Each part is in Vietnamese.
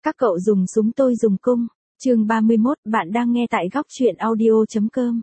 Các cậu dùng súng tôi dùng cung. Chương 31, bạn đang nghe tại góc truyện audio.com.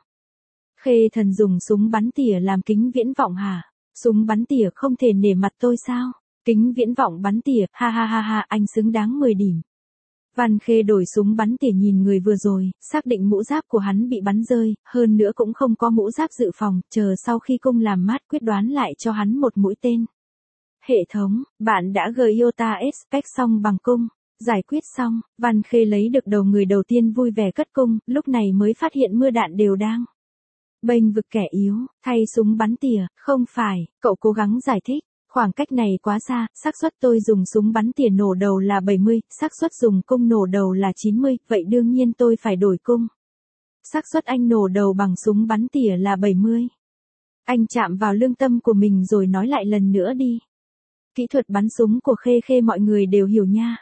Khê Thần dùng súng bắn tỉa làm kính viễn vọng hả? Súng bắn tỉa không thể nể mặt tôi sao? Kính viễn vọng bắn tỉa, ha ha ha ha, anh xứng đáng 10 điểm. Văn Khê đổi súng bắn tỉa nhìn người vừa rồi, xác định mũ giáp của hắn bị bắn rơi, hơn nữa cũng không có mũ giáp dự phòng, chờ sau khi cung làm mát quyết đoán lại cho hắn một mũi tên. Hệ thống, bạn đã gửi Iota Expect xong bằng cung. Giải quyết xong, Văn Khê lấy được đầu người đầu tiên vui vẻ cất cung, lúc này mới phát hiện mưa đạn đều đang bênh vực kẻ yếu, thay súng bắn tỉa, không phải, cậu cố gắng giải thích, khoảng cách này quá xa, xác suất tôi dùng súng bắn tỉa nổ đầu là 70, xác suất dùng cung nổ đầu là 90, vậy đương nhiên tôi phải đổi cung. Xác suất anh nổ đầu bằng súng bắn tỉa là 70. Anh chạm vào lương tâm của mình rồi nói lại lần nữa đi. Kỹ thuật bắn súng của Khê mọi người đều hiểu nha.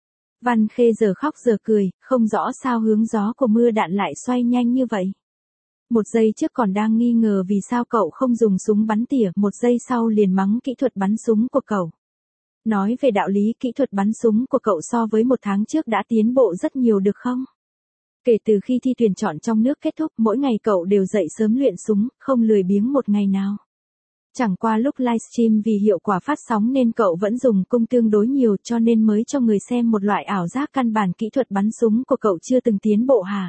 Văn Khê giờ khóc giờ cười, không rõ sao hướng gió của mưa đạn lại xoay nhanh như vậy. Một giây trước còn đang nghi ngờ vì sao cậu không dùng súng bắn tỉa, một giây sau liền mắng kỹ thuật bắn súng của cậu. Nói về đạo lý kỹ thuật bắn súng của cậu so với một tháng trước đã tiến bộ rất nhiều được không? Kể từ khi thi tuyển chọn trong nước kết thúc, mỗi ngày cậu đều dậy sớm luyện súng, không lười biếng một ngày nào. Chẳng qua lúc livestream vì hiệu quả phát sóng nên cậu vẫn dùng cung tương đối nhiều cho nên mới cho người xem một loại ảo giác căn bản kỹ thuật bắn súng của cậu chưa từng tiến bộ hả?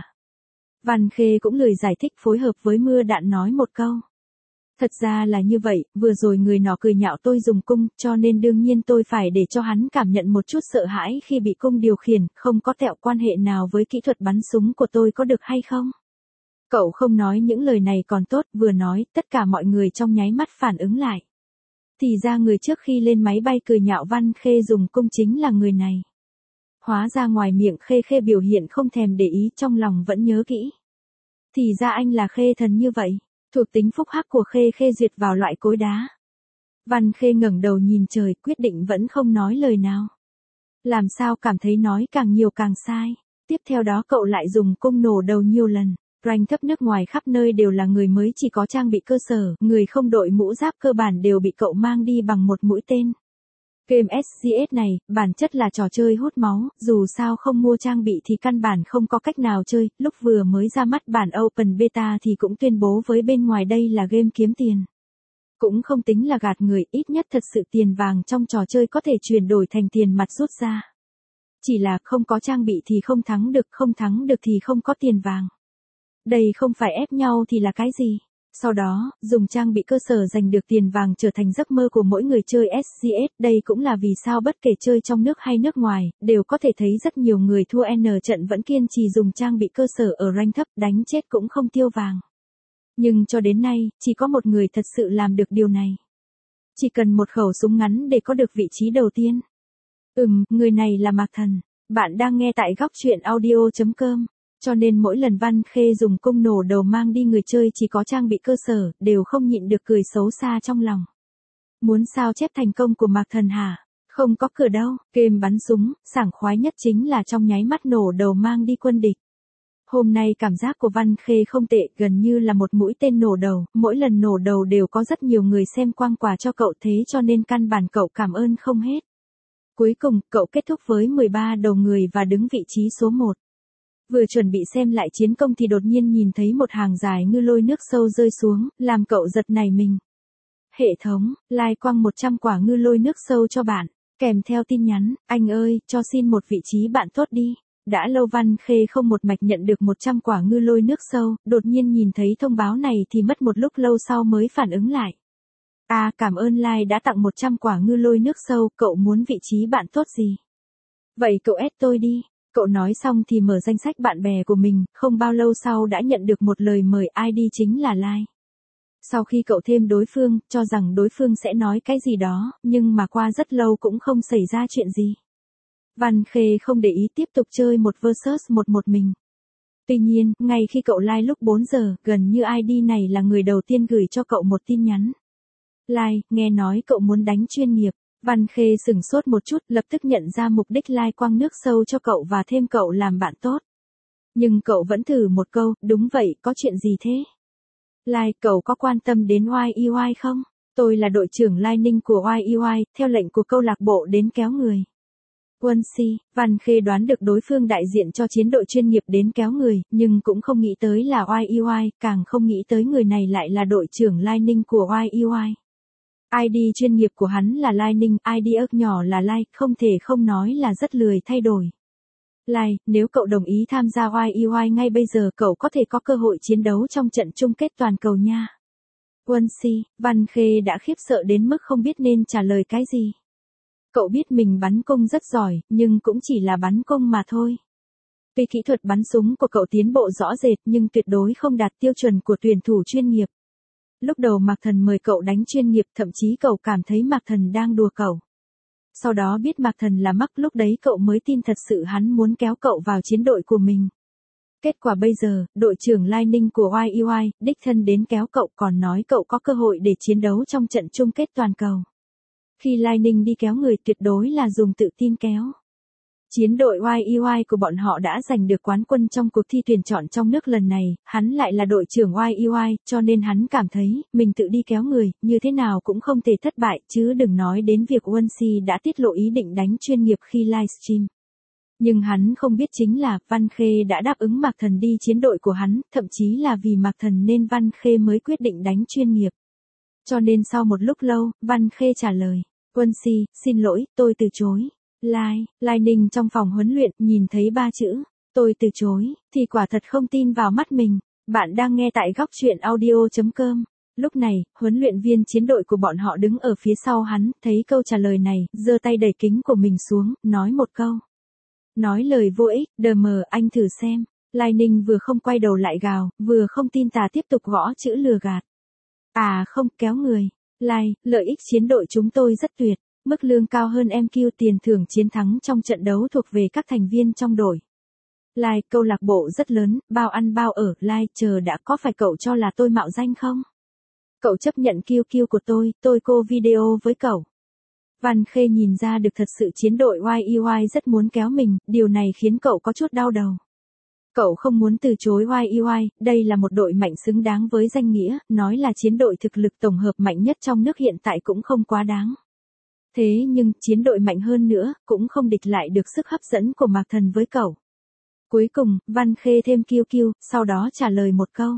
Văn Khê cũng lười giải thích phối hợp với mưa đạn nói một câu. Thật ra là như vậy, vừa rồi người nọ cười nhạo tôi dùng cung, cho nên đương nhiên tôi phải để cho hắn cảm nhận một chút sợ hãi khi bị cung điều khiển, không có tẹo quan hệ nào với kỹ thuật bắn súng của tôi có được hay không? Cậu không nói những lời này còn tốt, vừa nói, tất cả mọi người trong nháy mắt phản ứng lại. Thì ra người trước khi lên máy bay cười nhạo Văn Khê dùng cung chính là người này. Hóa ra ngoài miệng Khê biểu hiện không thèm để ý, trong lòng vẫn nhớ kỹ. Thì ra anh là Khê Thần như vậy, thuộc tính phúc hắc của Khê duyệt vào loại cối đá. Văn Khê ngẩng đầu nhìn trời, quyết định vẫn không nói lời nào. Làm sao cảm thấy nói càng nhiều càng sai. Tiếp theo đó cậu lại dùng cung nổ đầu nhiều lần. Rank thấp nước ngoài khắp nơi đều là người mới chỉ có trang bị cơ sở, người không đội mũ giáp cơ bản đều bị cậu mang đi bằng một mũi tên. Game SCS này, bản chất là trò chơi hút máu, dù sao không mua trang bị thì căn bản không có cách nào chơi, lúc vừa mới ra mắt bản Open Beta thì cũng tuyên bố với bên ngoài đây là game kiếm tiền. Cũng không tính là gạt người, ít nhất thật sự tiền vàng trong trò chơi có thể chuyển đổi thành tiền mặt rút ra. Chỉ là không có trang bị thì không thắng được, không thắng được thì không có tiền vàng. Đây không phải ép nhau thì là cái gì? Sau đó, dùng trang bị cơ sở giành được tiền vàng trở thành giấc mơ của mỗi người chơi SCS, đây cũng là vì sao bất kể chơi trong nước hay nước ngoài, đều có thể thấy rất nhiều người thua N trận vẫn kiên trì dùng trang bị cơ sở ở rank thấp, đánh chết cũng không tiêu vàng. Nhưng cho đến nay, chỉ có một người thật sự làm được điều này. Chỉ cần một khẩu súng ngắn để có được vị trí đầu tiên. Người này là Mạc Thần. Bạn đang nghe tại góc truyện audio.com. Cho nên mỗi lần Văn Khê dùng cung nổ đầu mang đi người chơi chỉ có trang bị cơ sở, đều không nhịn được cười xấu xa trong lòng. Muốn sao chép thành công của Mạc Thần hả? Không có cửa đâu, game bắn súng, sảng khoái nhất chính là trong nháy mắt nổ đầu mang đi quân địch. Hôm nay cảm giác của Văn Khê không tệ, gần như là một mũi tên nổ đầu, mỗi lần nổ đầu đều có rất nhiều người xem quang quà cho cậu thế cho nên căn bản cậu cảm ơn không hết. Cuối cùng, cậu kết thúc với 13 đầu người và đứng vị trí số 1. Vừa chuẩn bị xem lại chiến công thì đột nhiên nhìn thấy một hàng dài ngư lôi nước sâu rơi xuống, làm cậu giật nảy mình. Hệ thống, like quăng 100 quả ngư lôi nước sâu cho bạn, kèm theo tin nhắn, anh ơi, cho xin một vị trí bạn tốt đi. Đã lâu Văn Khê không một mạch nhận được 100 quả ngư lôi nước sâu, đột nhiên nhìn thấy thông báo này thì mất một lúc lâu sau mới phản ứng lại. Cảm ơn like đã tặng 100 quả ngư lôi nước sâu, cậu muốn vị trí bạn tốt gì? Vậy cậu add tôi đi. Cậu nói xong thì mở danh sách bạn bè của mình, không bao lâu sau đã nhận được một lời mời ID chính là like. Sau khi cậu thêm đối phương, cho rằng đối phương sẽ nói cái gì đó, nhưng mà qua rất lâu cũng không xảy ra chuyện gì. Văn Khê không để ý tiếp tục chơi một versus một mình. Tuy nhiên, ngay khi cậu like lúc 4 giờ, gần như ID này là người đầu tiên gửi cho cậu một tin nhắn. Like, nghe nói cậu muốn đánh chuyên nghiệp. Văn Khê sửng sốt một chút, lập tức nhận ra mục đích like quăng nước sâu cho cậu và thêm cậu làm bạn tốt. Nhưng cậu vẫn thử một câu, đúng vậy, có chuyện gì thế? Like, cậu có quan tâm đến YEY không? Tôi là đội trưởng Lai Ninh của YEY, theo lệnh của câu lạc bộ đến kéo người. Quân si, Văn Khê đoán được đối phương đại diện cho chiến đội chuyên nghiệp đến kéo người, nhưng cũng không nghĩ tới là YEY, càng không nghĩ tới người này lại là đội trưởng Lai Ninh của YEY. ID chuyên nghiệp của hắn là Lai Ninh, ID ức nhỏ là Lai, không thể không nói là rất lười thay đổi. Lai, nếu cậu đồng ý tham gia YEY ngay bây giờ cậu có thể có cơ hội chiến đấu trong trận chung kết toàn cầu nha. Quân si, Văn Khê đã khiếp sợ đến mức không biết nên trả lời cái gì. Cậu biết mình bắn cung rất giỏi, nhưng cũng chỉ là bắn cung mà thôi. Tuy kỹ thuật bắn súng của cậu tiến bộ rõ rệt nhưng tuyệt đối không đạt tiêu chuẩn của tuyển thủ chuyên nghiệp. Lúc đầu Mạc Thần mời cậu đánh chuyên nghiệp, thậm chí cậu cảm thấy Mạc Thần đang đùa cậu. Sau đó biết Mạc Thần là mắc, lúc đấy cậu mới tin thật sự hắn muốn kéo cậu vào chiến đội của mình. Kết quả bây giờ, đội trưởng Lai Ninh của YEY, đích thân đến kéo cậu còn nói cậu có cơ hội để chiến đấu trong trận chung kết toàn cầu. Khi Lai Ninh đi kéo người tuyệt đối là dùng tự tin kéo. Chiến đội YEY của bọn họ đã giành được quán quân trong cuộc thi tuyển chọn trong nước lần này, hắn lại là đội trưởng YEY, cho nên hắn cảm thấy, mình tự đi kéo người, như thế nào cũng không thể thất bại, chứ đừng nói đến việc Wonsi đã tiết lộ ý định đánh chuyên nghiệp khi livestream. Nhưng hắn không biết chính là, Văn Khê đã đáp ứng Mạc Thần đi chiến đội của hắn, thậm chí là vì Mạc Thần nên Văn Khê mới quyết định đánh chuyên nghiệp. Cho nên sau một lúc lâu, Văn Khê trả lời, Wonsi, xin lỗi, tôi từ chối. Lai Ninh trong phòng huấn luyện, nhìn thấy 3 chữ, tôi từ chối, thì quả thật không tin vào mắt mình. Bạn đang nghe tại góc truyện audio.com. Lúc này, huấn luyện viên chiến đội của bọn họ đứng ở phía sau hắn, thấy câu trả lời này, giơ tay đẩy kính của mình xuống, nói một câu. Nói lời vô ích, DM, anh thử xem. Lai Ninh vừa không quay đầu lại gào, vừa không tin tà tiếp tục gõ chữ lừa gạt. À không, kéo người. Lai, lợi ích chiến đội chúng tôi rất tuyệt. Mức lương cao hơn MQ, tiền thưởng chiến thắng trong trận đấu thuộc về các thành viên trong đội. Lai, câu lạc bộ rất lớn, bao ăn bao ở. Lai, chờ đã, có phải cậu cho là tôi mạo danh không? Cậu chấp nhận QQ của tôi cô video với cậu. Văn Khê nhìn ra được thật sự chiến đội YEY rất muốn kéo mình, điều này khiến cậu có chút đau đầu. Cậu không muốn từ chối YEY, đây là một đội mạnh xứng đáng với danh nghĩa, nói là chiến đội thực lực tổng hợp mạnh nhất trong nước hiện tại cũng không quá đáng. Thế nhưng, chiến đội mạnh hơn nữa, cũng không địch lại được sức hấp dẫn của Mạc Thần với cậu. Cuối cùng, Văn Khê thêm QQ, sau đó trả lời một câu.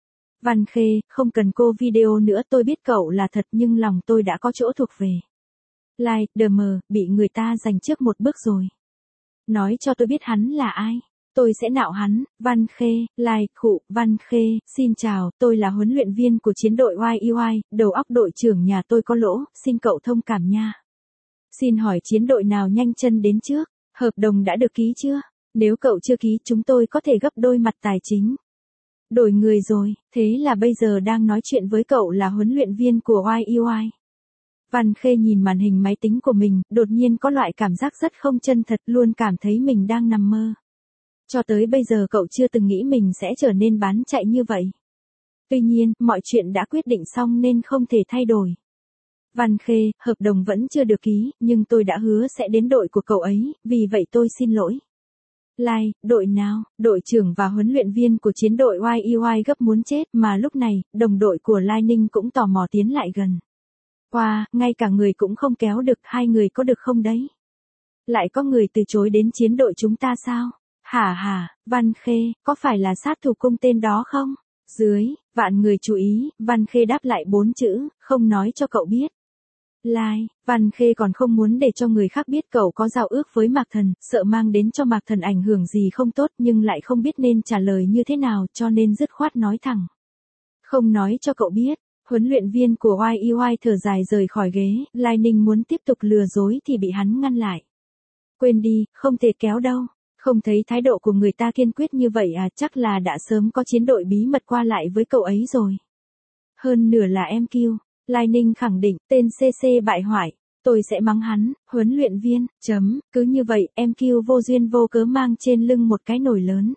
Văn Khê, không cần cô video nữa, tôi biết cậu là thật nhưng lòng tôi đã có chỗ thuộc về. Lai, DM, bị người ta giành trước một bước rồi. Nói cho tôi biết hắn là ai. Tôi sẽ nạo hắn. Văn Khê, Lai, khụ, Văn Khê, xin chào, tôi là huấn luyện viên của chiến đội YEY, đầu óc đội trưởng nhà tôi có lỗ, xin cậu thông cảm nha. Xin hỏi chiến đội nào nhanh chân đến trước, hợp đồng đã được ký chưa? Nếu cậu chưa ký chúng tôi có thể gấp đôi mặt tài chính. Đổi người rồi, thế là bây giờ đang nói chuyện với cậu là huấn luyện viên của YEY. Văn Khê nhìn màn hình máy tính của mình, đột nhiên có loại cảm giác rất không chân thật, luôn cảm thấy mình đang nằm mơ. Cho tới bây giờ cậu chưa từng nghĩ mình sẽ trở nên bán chạy như vậy. Tuy nhiên, mọi chuyện đã quyết định xong nên không thể thay đổi. Văn Khê, hợp đồng vẫn chưa được ký, nhưng tôi đã hứa sẽ đến đội của cậu ấy, vì vậy tôi xin lỗi. Lai, đội nào? Đội trưởng và huấn luyện viên của chiến đội YEY gấp muốn chết, mà lúc này, đồng đội của Lai Ninh cũng tò mò tiến lại gần. Wow, ngay cả người cũng không kéo được, hai người có được không đấy? Lại có người từ chối đến chiến đội chúng ta sao? Hả, Văn Khê, có phải là sát thủ cung tên đó không? Dưới, vạn người chú ý, Văn Khê đáp lại 4 chữ, không nói cho cậu biết. Lai, Văn Khê còn không muốn để cho người khác biết cậu có giao ước với Mạc Thần, sợ mang đến cho Mạc Thần ảnh hưởng gì không tốt nhưng lại không biết nên trả lời như thế nào cho nên dứt khoát nói thẳng. Không nói cho cậu biết. Huấn luyện viên của YEY thở dài rời khỏi ghế, Lai Ninh muốn tiếp tục lừa dối thì bị hắn ngăn lại. Quên đi, không thể kéo đâu. Không thấy thái độ của người ta kiên quyết như vậy à, chắc là đã sớm có chiến đội bí mật qua lại với cậu ấy rồi. Hơn nửa là MQ. Lai Ninh khẳng định, tên CC bại hoại. Tôi sẽ mắng hắn, huấn luyện viên, cứ như vậy, MQ vô duyên vô cớ mang trên lưng một cái nồi lớn.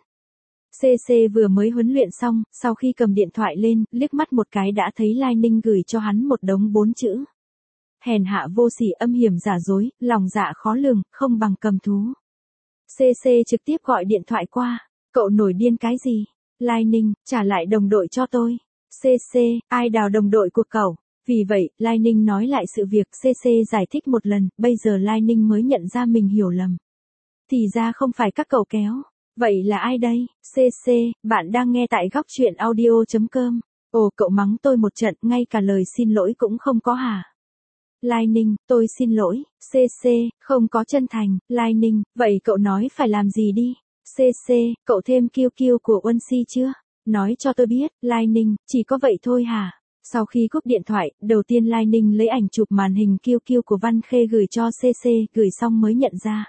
CC vừa mới huấn luyện xong, sau khi cầm điện thoại lên, liếc mắt một cái đã thấy Lai Ninh gửi cho hắn một đống 4 chữ. Hèn hạ vô sỉ, âm hiểm giả dối, lòng dạ khó lường, không bằng cầm thú. CC trực tiếp gọi điện thoại qua. Cậu nổi điên cái gì? Lai Ninh, trả lại đồng đội cho tôi. CC, ai đào đồng đội của cậu? Vì vậy, Lai Ninh nói lại sự việc, CC giải thích một lần, bây giờ Lai Ninh mới nhận ra mình hiểu lầm. Thì ra không phải các cậu kéo. Vậy là ai đây? CC, bạn đang nghe tại góc chuyện audio.com. Ồ, cậu mắng tôi một trận, ngay cả lời xin lỗi cũng không có hả? Lai Ninh, tôi xin lỗi. CC, không có chân thành. Lai Ninh, vậy cậu nói phải làm gì đi? CC, cậu thêm QQ của Uân Si chưa? Nói cho tôi biết. Lai Ninh, chỉ có vậy thôi hả? Sau khi cúp điện thoại, đầu tiên Lai Ninh lấy ảnh chụp màn hình QQ của Văn Khê gửi cho CC, gửi xong mới nhận ra.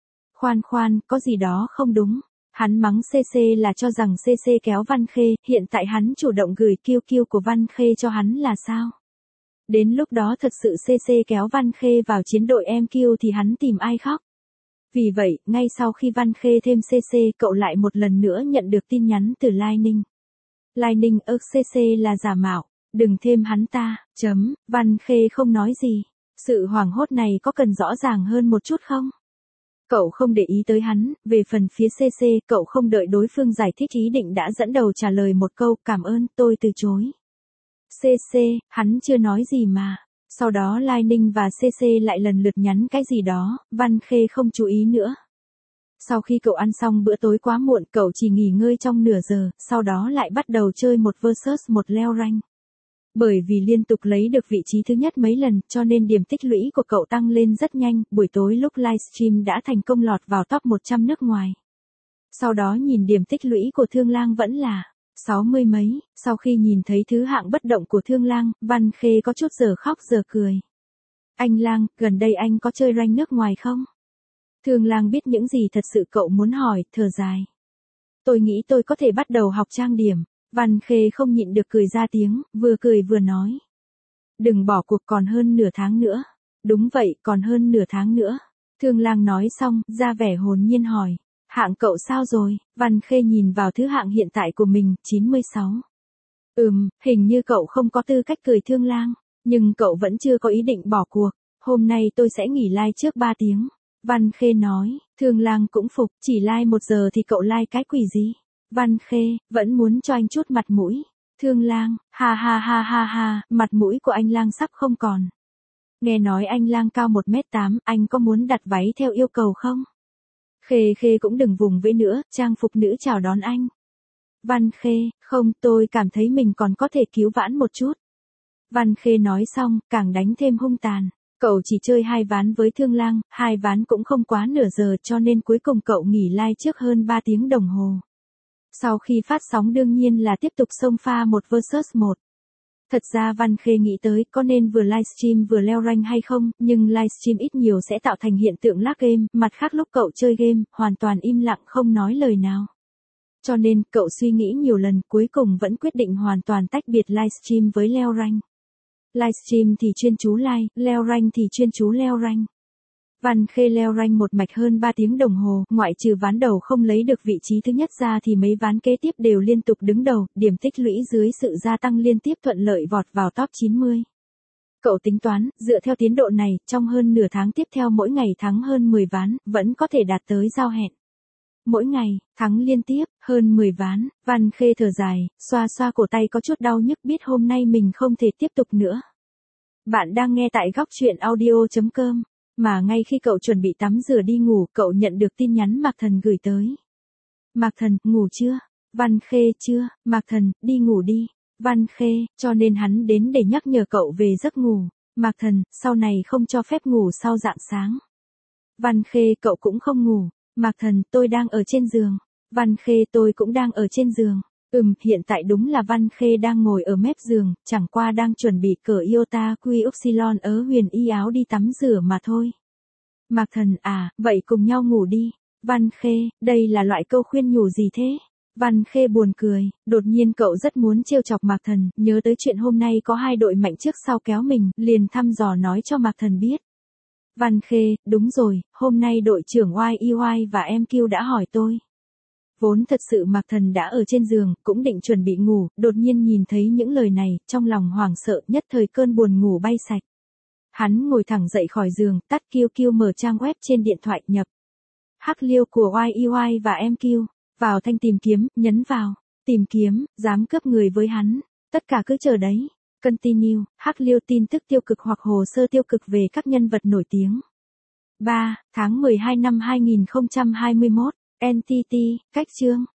Khoan, có gì đó không đúng. Hắn mắng CC là cho rằng CC kéo Văn Khê, hiện tại hắn chủ động gửi QQ của Văn Khê cho hắn là sao? Đến lúc đó thật sự CC kéo Văn Khê vào chiến đội MQ thì hắn tìm ai khóc? Vì vậy, ngay sau khi Văn Khê thêm CC, cậu lại một lần nữa nhận được tin nhắn từ Lai Ninh. Lai Ninh CC là giả mạo, đừng thêm hắn ta, Văn Khê không nói gì. Sự hoảng hốt này có cần rõ ràng hơn một chút không? Cậu không để ý tới hắn, về phần phía CC, cậu không đợi đối phương giải thích ý định đã dẫn đầu trả lời một câu, cảm ơn, tôi từ chối. CC, hắn chưa nói gì mà. Sau đó Lai Ninh và CC lại lần lượt nhắn cái gì đó, Văn Khê không chú ý nữa. Sau khi cậu ăn xong bữa tối quá muộn, cậu chỉ nghỉ ngơi trong nửa giờ, sau đó lại bắt đầu chơi một versus một leo rank. Bởi vì liên tục lấy được vị trí thứ nhất mấy lần, cho nên điểm tích lũy của cậu tăng lên rất nhanh, buổi tối lúc livestream đã thành công lọt vào top 100 nước ngoài. Sau đó nhìn điểm tích lũy của Thương Lang vẫn là 60 mấy, sau khi nhìn thấy thứ hạng bất động của Thương Lang, Văn Khê có chút giờ khóc giờ cười. Anh Lang, gần đây anh có chơi rank nước ngoài không? Thương Lang biết những gì thật sự cậu muốn hỏi, thở dài. Tôi nghĩ tôi có thể bắt đầu học trang điểm. Văn Khê không nhịn được cười ra tiếng, vừa cười vừa nói. Đừng bỏ cuộc, còn hơn nửa tháng nữa. Đúng vậy, còn hơn nửa tháng nữa. Thương Lang nói xong, ra vẻ hồn nhiên hỏi. Hạng cậu sao rồi? Văn Khê nhìn vào thứ hạng hiện tại của mình, 96. Hình như cậu không có tư cách cười Thương Lang. Nhưng cậu vẫn chưa có ý định bỏ cuộc. Hôm nay tôi sẽ nghỉ live trước 3 tiếng. Văn Khê nói, Thương Lang cũng phục, chỉ live 1 giờ thì cậu live cái quỷ gì? Văn Khê, vẫn muốn cho anh chút mặt mũi. Thương Lang, ha, mặt mũi của anh Lang sắp không còn. Nghe nói anh Lang cao 1m8, anh có muốn đặt váy theo yêu cầu không? Khê cũng đừng vùng vẫy nữa, trang phục nữ chào đón anh. Văn Khê, không, tôi cảm thấy mình còn có thể cứu vãn một chút. Văn Khê nói xong, càng đánh thêm hung tàn. Cậu chỉ chơi 2 ván với Thương Lang, 2 ván cũng không quá nửa giờ cho nên cuối cùng cậu nghỉ live trước hơn 3 tiếng đồng hồ. Sau khi phát sóng đương nhiên là tiếp tục xông pha một versus một. Thật ra Văn Khê nghĩ tới có nên vừa livestream vừa leo rank hay không, nhưng livestream ít nhiều sẽ tạo thành hiện tượng lag game, mặt khác lúc cậu chơi game, hoàn toàn im lặng không nói lời nào. Cho nên, cậu suy nghĩ nhiều lần, cuối cùng vẫn quyết định hoàn toàn tách biệt livestream với leo rank. Livestream thì chuyên chú live, leo rank thì chuyên chú leo rank. Văn Khê leo rank một mạch hơn 3 tiếng đồng hồ, ngoại trừ ván đầu không lấy được vị trí thứ nhất ra thì mấy ván kế tiếp đều liên tục đứng đầu, điểm tích lũy dưới sự gia tăng liên tiếp thuận lợi vọt vào top 90. Cậu tính toán, dựa theo tiến độ này, trong hơn nửa tháng tiếp theo mỗi ngày thắng hơn 10 ván, vẫn có thể đạt tới giao hẹn. Mỗi ngày, thắng liên tiếp, hơn 10 ván, Văn Khê thở dài, xoa cổ tay có chút đau nhức biết hôm nay mình không thể tiếp tục nữa. Bạn đang nghe tại góc chuyện audio.com. Mà ngay khi cậu chuẩn bị tắm rửa đi ngủ, cậu nhận được tin nhắn Mạc Thần gửi tới. Mạc Thần, ngủ chưa? Văn Khê, chưa. Mạc Thần, đi ngủ đi. Văn Khê, cho nên hắn đến để nhắc nhở cậu về giấc ngủ. Mạc Thần, sau này không cho phép ngủ sau rạng sáng. Văn Khê, cậu cũng không ngủ. Mạc Thần, tôi đang ở trên giường. Văn Khê, tôi cũng đang ở trên giường. Hiện tại đúng là Văn Khê đang ngồi ở mép giường, chẳng qua đang chuẩn bị cởi iota quy upsilon ớ huyền y áo đi tắm rửa mà thôi. Mạc Thần, vậy cùng nhau ngủ đi. Văn Khê, đây là loại câu khuyên nhủ gì thế? Văn Khê buồn cười, đột nhiên cậu rất muốn trêu chọc Mạc Thần, nhớ tới chuyện hôm nay có 2 đội mạnh trước sau kéo mình, liền thăm dò nói cho Mạc Thần biết. Văn Khê, đúng rồi, hôm nay đội trưởng YEY và MQ đã hỏi tôi. Vốn thật sự Mạc Thần đã ở trên giường, cũng định chuẩn bị ngủ, đột nhiên nhìn thấy những lời này, trong lòng hoảng sợ, nhất thời cơn buồn ngủ bay sạch. Hắn ngồi thẳng dậy khỏi giường, tắt QQ mở trang web trên điện thoại nhập. Hắc liêu của YEY và MQ, vào thanh tìm kiếm, nhấn vào, tìm kiếm, dám cướp người với hắn, tất cả cứ chờ đấy. Continue, Hắc Liêu tin tức tiêu cực hoặc hồ sơ tiêu cực về các nhân vật nổi tiếng. 3. Tháng 12 năm 2021, NTT, cách chương.